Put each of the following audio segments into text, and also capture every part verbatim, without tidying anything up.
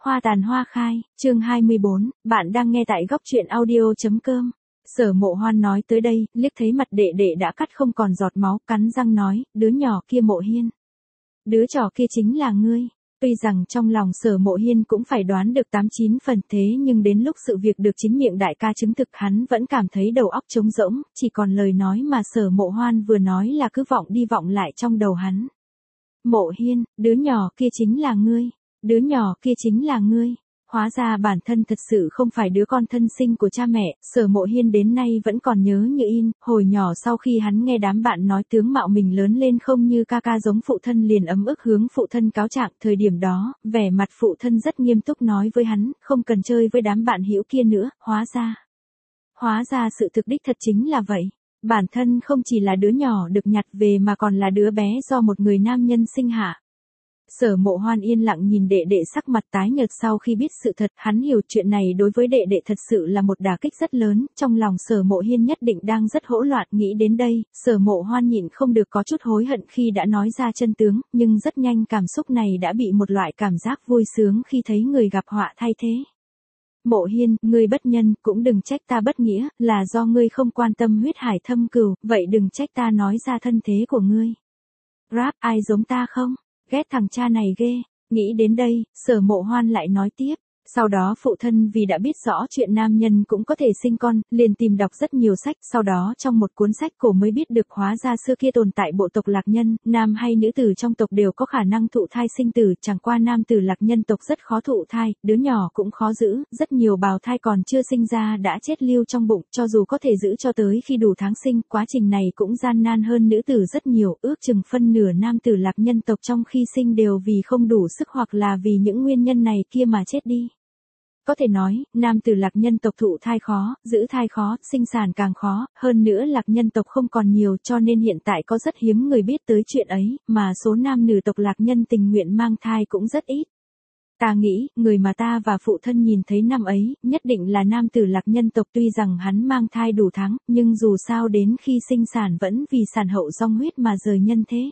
Hoa tàn hoa khai, chương hai mươi bốn, bạn đang nghe tại góc truyện audio.com. Sở Mộ Hoan nói tới đây, liếc thấy mặt đệ đệ đã cắt không còn giọt máu, cắn răng nói, đứa nhỏ kia Mộ Hiên. Đứa trò kia chính là ngươi. Tuy rằng trong lòng Sở Mộ Hiên cũng phải đoán được tám chín phần thế nhưng đến lúc sự việc được chính miệng đại ca chứng thực hắn vẫn cảm thấy đầu óc trống rỗng, chỉ còn lời nói mà Sở Mộ Hoan vừa nói là cứ vọng đi vọng lại trong đầu hắn. Mộ Hiên, đứa nhỏ kia chính là ngươi. Đứa nhỏ kia chính là ngươi. Hóa ra bản thân thật sự không phải đứa con thân sinh của cha mẹ, Sở Mộ Hiên đến nay vẫn còn nhớ như in, hồi nhỏ sau khi hắn nghe đám bạn nói tướng mạo mình lớn lên không như ca ca giống phụ thân liền ấm ức hướng phụ thân cáo trạng, thời điểm đó, vẻ mặt phụ thân rất nghiêm túc nói với hắn, không cần chơi với đám bạn hữu kia nữa, hóa ra. Hóa ra sự thực đích thật chính là vậy. Bản thân không chỉ là đứa nhỏ được nhặt về mà còn là đứa bé do một người nam nhân sinh hạ. Sở Mộ Hoan yên lặng nhìn đệ đệ sắc mặt tái nhợt sau khi biết sự thật, hắn hiểu chuyện này đối với đệ đệ thật sự là một đả kích rất lớn, trong lòng Sở Mộ Hiên nhất định đang rất hỗn loạn, nghĩ đến đây, Sở Mộ Hoan nhịn không được có chút hối hận khi đã nói ra chân tướng, nhưng rất nhanh cảm xúc này đã bị một loại cảm giác vui sướng khi thấy người gặp họa thay thế. Mộ Hiên, ngươi bất nhân, cũng đừng trách ta bất nghĩa, là do ngươi không quan tâm huyết hải thâm cừu, vậy đừng trách ta nói ra thân thế của ngươi. Rap, ai giống ta không? Ghét thằng cha này ghê. Nghĩ đến đây, Sở Mộ Hoan lại nói tiếp. Sau đó phụ thân vì đã biết rõ chuyện nam nhân cũng có thể sinh con, liền tìm đọc rất nhiều sách, sau đó trong một cuốn sách cổ mới biết được hóa ra xưa kia tồn tại bộ tộc Lạc Nhân, nam hay nữ tử trong tộc đều có khả năng thụ thai sinh tử, chẳng qua nam tử Lạc Nhân tộc rất khó thụ thai, đứa nhỏ cũng khó giữ, rất nhiều bào thai còn chưa sinh ra đã chết lưu trong bụng, cho dù có thể giữ cho tới khi đủ tháng sinh, quá trình này cũng gian nan hơn nữ tử rất nhiều, ước chừng phân nửa nam tử Lạc Nhân tộc trong khi sinh đều vì không đủ sức hoặc là vì những nguyên nhân này kia mà chết đi. Có thể nói, nam tử Lạc Nhân tộc thụ thai khó, giữ thai khó, sinh sản càng khó, hơn nữa Lạc Nhân tộc không còn nhiều cho nên hiện tại có rất hiếm người biết tới chuyện ấy, mà số nam nữ tộc Lạc Nhân tình nguyện mang thai cũng rất ít. Ta nghĩ, người mà ta và phụ thân nhìn thấy năm ấy, nhất định là nam tử Lạc Nhân tộc tuy rằng hắn mang thai đủ tháng, nhưng dù sao đến khi sinh sản vẫn vì sản hậu dòng huyết mà rời nhân thế.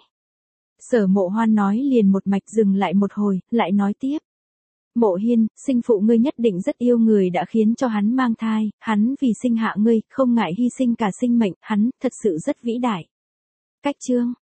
Sở Mộ Hoan nói liền một mạch dừng lại một hồi, lại nói tiếp. Mộ Hiên, sinh phụ ngươi nhất định rất yêu người đã khiến cho hắn mang thai, hắn vì sinh hạ ngươi, không ngại hy sinh cả sinh mệnh, hắn thật sự rất vĩ đại. Cách chương